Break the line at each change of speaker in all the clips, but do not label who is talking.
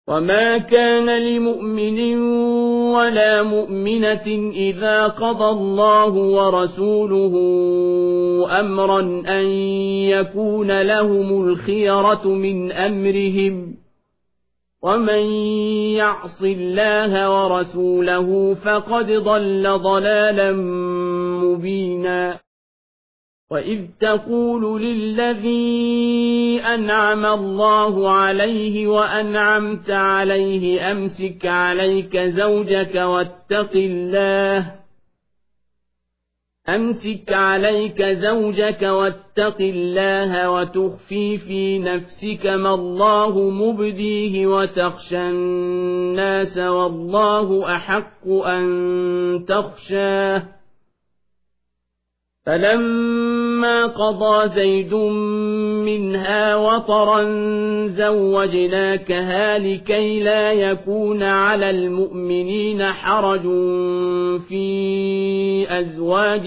وما كان لمؤمن ولا مؤمنة إذا قضى الله ورسوله أمرا أن يكون لهم الخيرة من أمرهم ومن يعص الله ورسوله فقد ضل ضلالا مبينا وإذ تقول للذي أنعم الله عليه وأنعمت عليه أمسك عليك زوجك واتق الله وتخفي في نفسك ما الله مبديه وتخشى الناس والله أحق أن تخشاه فلما قضى زيد منها وطرا زوجناكها لكي لا يكون على المؤمنين حرج في أزواج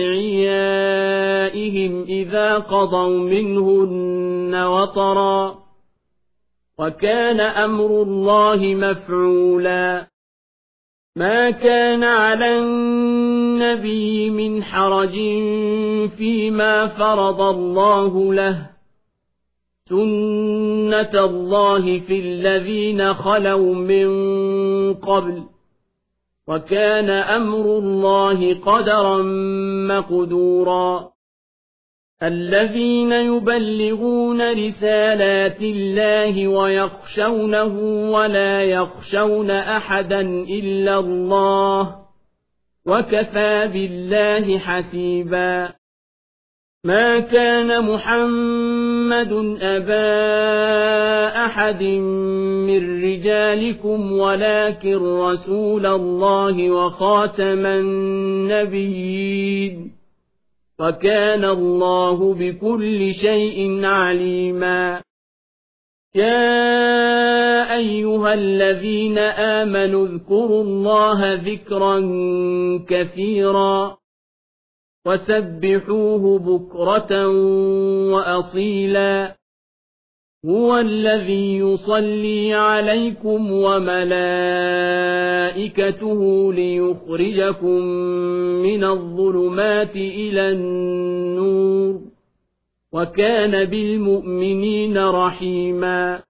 أدعيائهم إذا قضوا منهن وطرا وكان أمر الله مفعولا ما كان على النبي من حرج فيما فرض الله له سنة الله في الذين خلوا من قبل وكان أمر الله قدرا مقدورا الذين يبلغون رسالات الله ويخشونه ولا يخشون أحدا إلا الله وكفى بالله حسيبا ما كان محمد أبا أحد من رجالكم ولكن رسول الله وخاتم النبيين وكان الله بكل شيء عليما يا أيها الذين آمنوا اذكروا الله ذكرا كثيرا وسبحوه بكرة وأصيلا هو الذي يصلي عليكم وملائكته ليخرجكم من الظلمات إلى النور وكان بالمؤمنين رحيما